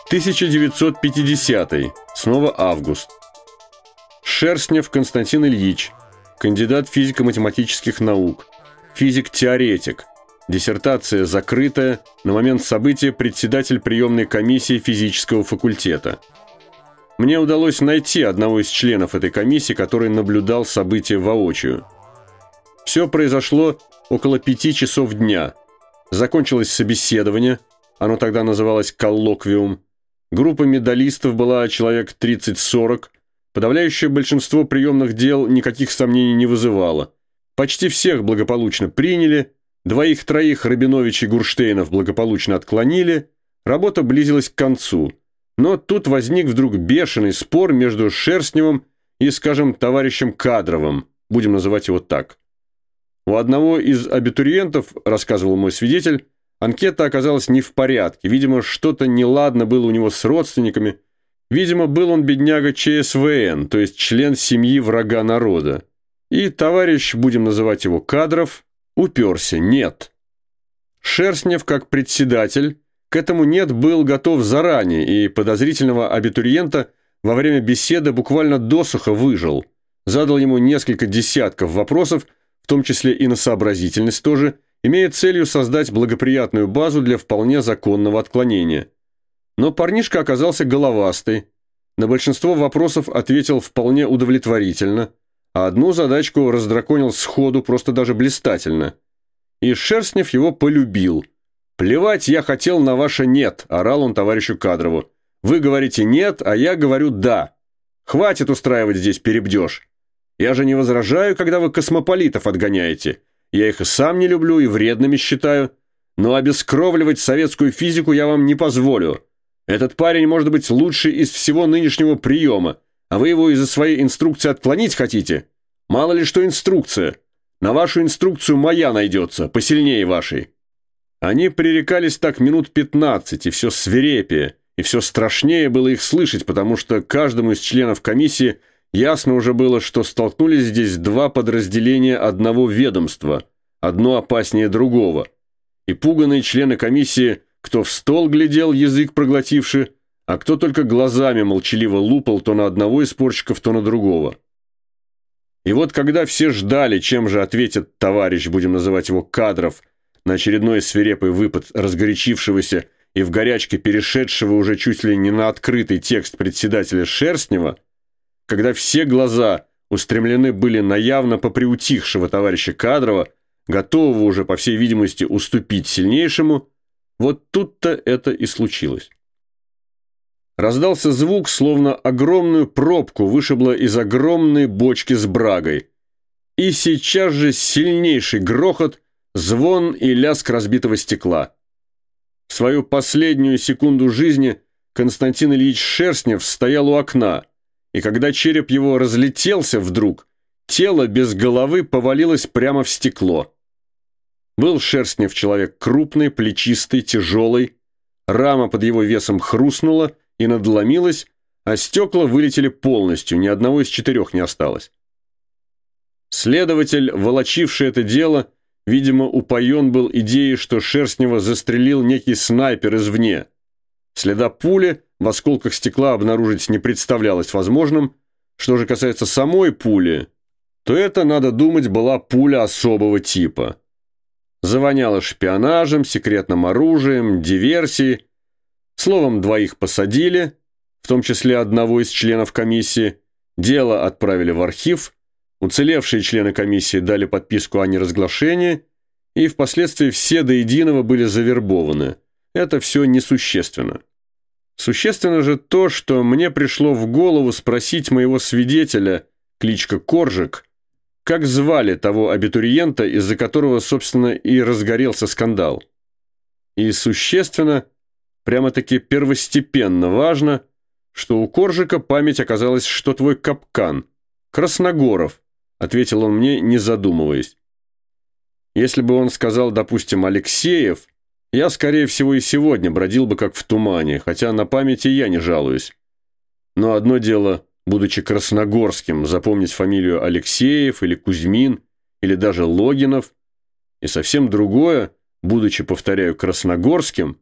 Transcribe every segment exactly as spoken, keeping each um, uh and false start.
тысяча девятьсот пятидесятый. Снова август. Шерстнев Константин Ильич, кандидат физико-математических наук, физик-теоретик. Диссертация закрытая, на момент события председатель приемной комиссии физического факультета. Мне удалось найти одного из членов этой комиссии, который наблюдал события воочию. Все произошло около пяти часов дня. Закончилось собеседование, оно тогда называлось коллоквиум. Группа медалистов была человек тридцать-сорок. Подавляющее большинство приемных дел никаких сомнений не вызывало. Почти всех благополучно приняли, двоих-троих Рабинович и Гурштейнов благополучно отклонили, работа близилась к концу. Но тут возник вдруг бешеный спор между Шерстневым и, скажем, товарищем Кадровым, будем называть его так. У одного из абитуриентов, рассказывал мой свидетель, анкета оказалась не в порядке, видимо, что-то неладно было у него с родственниками, видимо, был он бедняга ЧСВН, то есть член семьи врага народа. И товарищ, будем называть его Кадров, уперся, нет. Шерстнев, как председатель, к этому «нет» был готов заранее, и подозрительного абитуриента во время беседы буквально досуха выжил. Задал ему несколько десятков вопросов, в том числе и на сообразительность тоже, имея целью создать благоприятную базу для вполне законного отклонения. Но парнишка оказался головастый, на большинство вопросов ответил вполне удовлетворительно, а одну задачку раздраконил сходу просто даже блистательно. И Шерстнев его полюбил. «Плевать я хотел на ваше «нет», – орал он товарищу Кадрову. «Вы говорите «нет», а я говорю «да». Хватит устраивать здесь перебдеж. Я же не возражаю, когда вы космополитов отгоняете. Я их и сам не люблю, и вредными считаю. Но обескровливать советскую физику я вам не позволю. Этот парень может быть лучший из всего нынешнего приема, а вы его из-за своей инструкции отклонить хотите? Мало ли что инструкция. На вашу инструкцию моя найдется, посильнее вашей». Они пререкались так минут пятнадцать, и все свирепее, и все страшнее было их слышать, потому что каждому из членов комиссии ясно уже было, что столкнулись здесь два подразделения одного ведомства, одно опаснее другого. И пуганые члены комиссии, кто в стол глядел, язык проглотивши, а кто только глазами молчаливо лупал то на одного из спорщиков, то на другого. И вот когда все ждали, чем же ответит товарищ, будем называть его Кадров, на очередной свирепый выпад разгорячившегося и в горячке перешедшего уже чуть ли не на открытый текст председателя Шерстнева, когда все глаза устремлены были на явно поприутихшего товарища Кадрова, готового уже, по всей видимости, уступить сильнейшему, вот тут-то это и случилось. Раздался звук, словно огромную пробку вышибло из огромной бочки с брагой. И сейчас же сильнейший грохот, звон и лязг разбитого стекла. В свою последнюю секунду жизни Константин Ильич Шерстнев стоял у окна, и когда череп его разлетелся вдруг, тело без головы повалилось прямо в стекло. Был Шерстнев человек крупный, плечистый, тяжелый, рама под его весом хрустнула и надломилась, а стекла вылетели полностью, ни одного из четырех не осталось. Следователь, волочивший это дело, видимо, упоен был идеей, что Шерстнева застрелил некий снайпер извне. Следа пули в осколках стекла обнаружить не представлялось возможным. Что же касается самой пули, то это, надо думать, была пуля особого типа. Завоняло шпионажем, секретным оружием, диверсией. Словом, двоих посадили, в том числе одного из членов комиссии. Дело отправили в архив. Уцелевшие члены комиссии дали подписку о неразглашении, и впоследствии все до единого были завербованы. Это все несущественно. Существенно же то, что мне пришло в голову спросить моего свидетеля, кличка Коржик, как звали того абитуриента, из-за которого, собственно, и разгорелся скандал. И существенно, прямо-таки первостепенно важно, что у Коржика память оказалась, что твой капкан. Красногоров, ответил он мне, не задумываясь. Если бы он сказал, допустим, Алексеев, я, скорее всего, и сегодня бродил бы как в тумане, хотя на памяти я не жалуюсь. Но одно дело, будучи красногорским, запомнить фамилию Алексеев или Кузьмин, или даже Логинов, и совсем другое, будучи, повторяю, красногорским,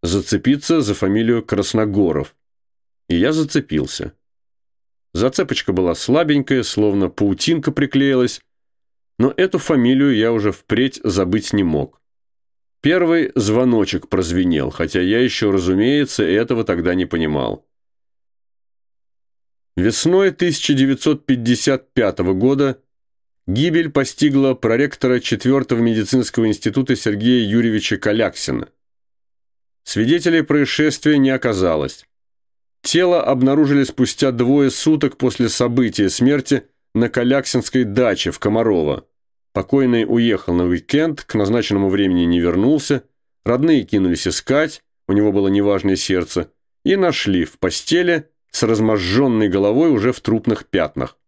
зацепиться за фамилию Красногоров. И я зацепился. Зацепочка была слабенькая, словно паутинка приклеилась, но эту фамилию я уже впредь забыть не мог. Первый звоночек прозвенел, хотя я еще, разумеется, этого тогда не понимал. Весной тысяча девятьсот пятьдесят пятого года гибель постигла проректора четвёртого медицинского института Сергея Юрьевича Каляксина. Свидетелей происшествия не оказалось. Тело обнаружили спустя двое суток после события смерти на Каляксинской даче в Комарово. Покойный уехал на уикенд, к назначенному времени не вернулся, родные кинулись искать, у него было неважное сердце, и нашли в постели с разможженной головой уже в трупных пятнах.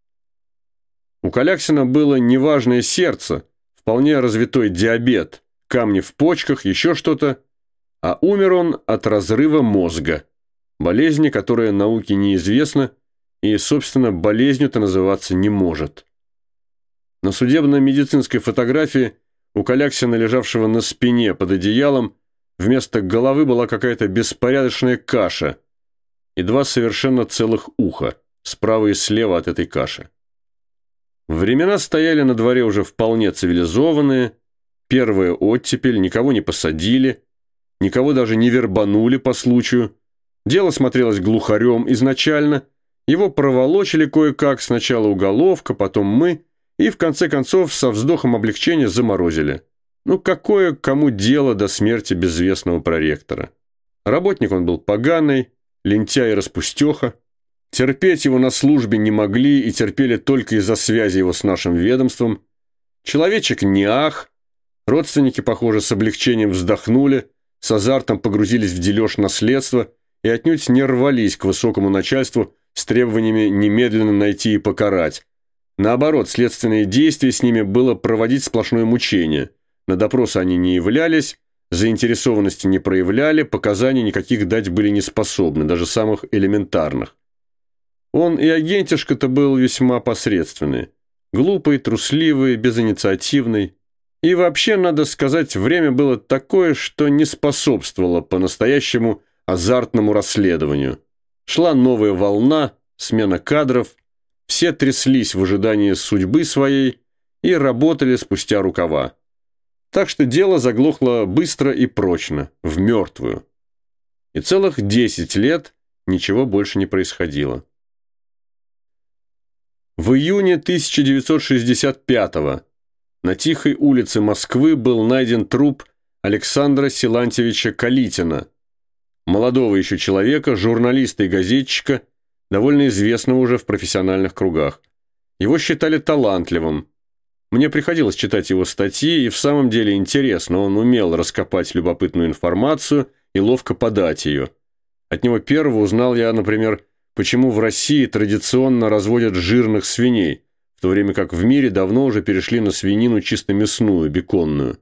У Каляксина было неважное сердце, вполне развитой диабет, камни в почках, еще что-то, а умер он от разрыва мозга, болезни, которая науке неизвестна и, собственно, болезнью-то называться не может. На судебно-медицинской фотографии у Каляксина, лежавшего на спине под одеялом, вместо головы была какая-то беспорядочная каша и два совершенно целых уха, справа и слева от этой каши. Времена стояли на дворе уже вполне цивилизованные, первая оттепель, никого не посадили, никого даже не вербанули по случаю, дело смотрелось глухарем изначально, его проволочили кое-как, сначала уголовка, потом мы, и в конце концов со вздохом облегчения заморозили. Ну какое кому дело до смерти безвестного проректора? Работник он был поганый, лентяй и распустеха. Терпеть его на службе не могли и терпели только из-за связи его с нашим ведомством. Человечек не ах. Родственники, похоже, с облегчением вздохнули, с азартом погрузились в дележ наследства и отнюдь не рвались к высокому начальству с требованиями немедленно найти и покарать. Наоборот, следственные действия с ними было проводить сплошное мучение. На допросы они не являлись, заинтересованности не проявляли, показаний никаких дать были не способны, даже самых элементарных. Он и агентишка-то был весьма посредственный. Глупый, трусливый, безинициативный. И вообще, надо сказать, время было такое, что не способствовало по-настоящему азартному расследованию. Шла новая волна, смена кадров, все тряслись в ожидании судьбы своей и работали спустя рукава. Так что дело заглохло быстро и прочно, в мертвую. И целых десять лет ничего больше не происходило. В июне тысяча девятьсот шестьдесят пятого на Тихой улице Москвы был найден труп Александра Силантьевича Калитина, молодого еще человека, журналиста и газетчика, довольно известного уже в профессиональных кругах. Его считали талантливым. Мне приходилось читать его статьи, и в самом деле интересно, он умел раскопать любопытную информацию и ловко подать ее. От него первого узнал я, например, почему в России традиционно разводят жирных свиней, в то время как в мире давно уже перешли на свинину чисто мясную, беконную.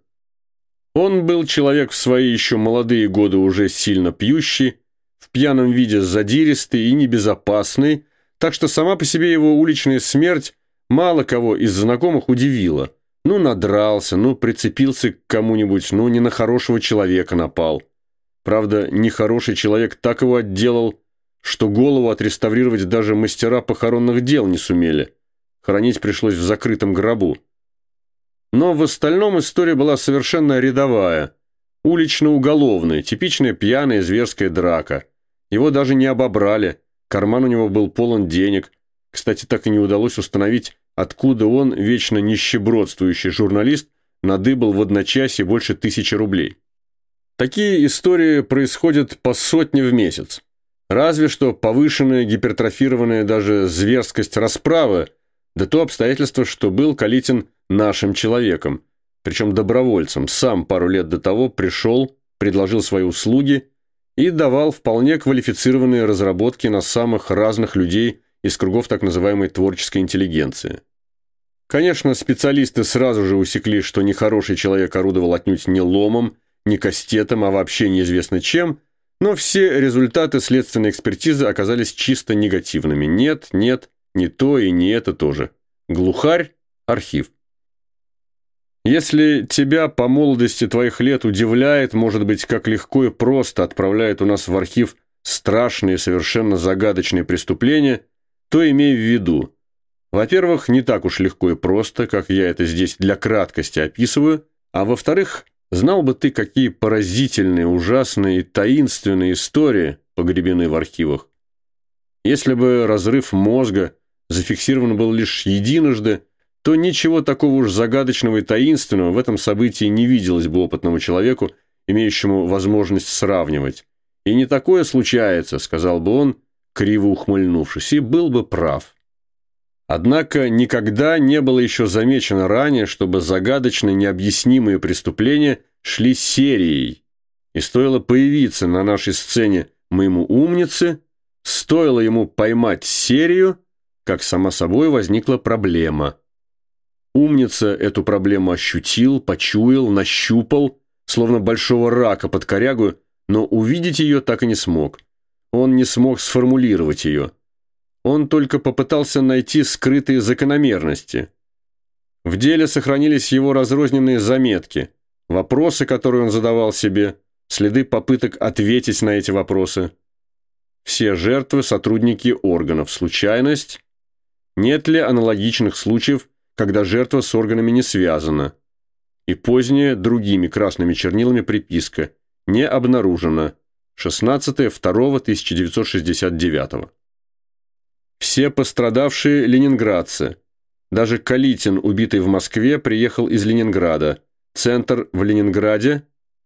Он был человек в свои еще молодые годы уже сильно пьющий, в пьяном виде задиристый и небезопасный, так что сама по себе его уличная смерть мало кого из знакомых удивила. Ну, надрался, ну, прицепился к кому-нибудь, ну, не на хорошего человека напал. Правда, нехороший человек так его отделал, что голову отреставрировать даже мастера похоронных дел не сумели. Хоронить пришлось в закрытом гробу. Но в остальном история была совершенно рядовая, улично-уголовная, типичная пьяная зверская драка. Его даже не обобрали, карман у него был полон денег. Кстати, так и не удалось установить, откуда он, вечно нищебродствующий журналист, надыбал в одночасье больше тысячи рублей. Такие истории происходят по сотне в месяц. Разве что повышенная, гипертрофированная даже зверскость расправы, да то обстоятельство, что был Калитин нашим человеком, причем добровольцем, сам пару лет до того пришел, предложил свои услуги и давал вполне квалифицированные разработки на самых разных людей из кругов так называемой творческой интеллигенции. Конечно, специалисты сразу же усекли, что нехороший человек орудовал отнюдь не ломом, не кастетом, а вообще неизвестно чем, но все результаты следственной экспертизы оказались чисто негативными. Нет, нет, не то и не это тоже. Глухарь, архив. Если тебя по молодости твоих лет удивляет, может быть, как легко и просто отправляют у нас в архив страшные, совершенно загадочные преступления, то имей в виду. Во-первых, не так уж легко и просто, как я это здесь для краткости описываю, а во-вторых, знал бы ты, какие поразительные, ужасные и таинственные истории погребены в архивах. Если бы разрыв мозга зафиксирован был лишь единожды, то ничего такого уж загадочного и таинственного в этом событии не виделось бы опытному человеку, имеющему возможность сравнивать. «И не такое случается», — сказал бы он, криво ухмыльнувшись, и был бы прав. Однако никогда не было еще замечено ранее, чтобы загадочные необъяснимые преступления шли серией. И стоило появиться на нашей сцене моему умнице, стоило ему поймать серию, как сама собой возникла проблема. Умница эту проблему ощутил, почуял, нащупал, словно большого рака под корягу, но увидеть ее так и не смог. Он не смог сформулировать ее. Он только попытался найти скрытые закономерности. В деле сохранились его разрозненные заметки, вопросы, которые он задавал себе, следы попыток ответить на эти вопросы. Все жертвы – сотрудники органов. Случайность? Нет ли аналогичных случаев, когда жертва с органами не связана? И позднее другими красными чернилами приписка «Не обнаружено. шестнадцатое второго тысяча девятьсот шестьдесят девятого». Все пострадавшие ленинградцы. Даже Калитин, убитый в Москве, приехал из Ленинграда. Центр в Ленинграде.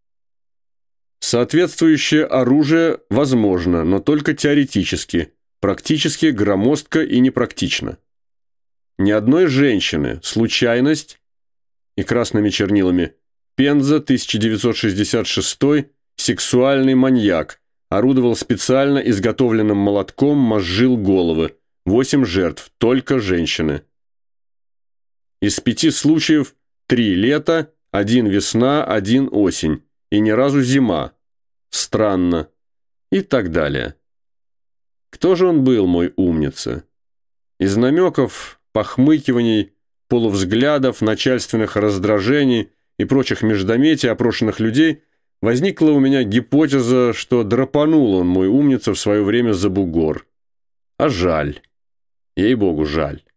Соответствующее оружие возможно, но только теоретически. Практически громоздко и непрактично. Ни одной женщины. Случайность. И красными чернилами. Пенза, тысяча девятьсот шестьдесят шестой. Сексуальный маньяк. Орудовал специально изготовленным молотком, мозжил головы. Восемь жертв. Только женщины. Из пяти случаев три лето, один весна, один осень. И ни разу зима. Странно. И так далее. Кто же он был, мой умница? Из намеков, похмыкиваний, полувзглядов, начальственных раздражений и прочих междометий опрошенных людей возникла у меня гипотеза, что драпанул он, мой умница, в свое время за бугор. А жаль. Ей-богу, жаль.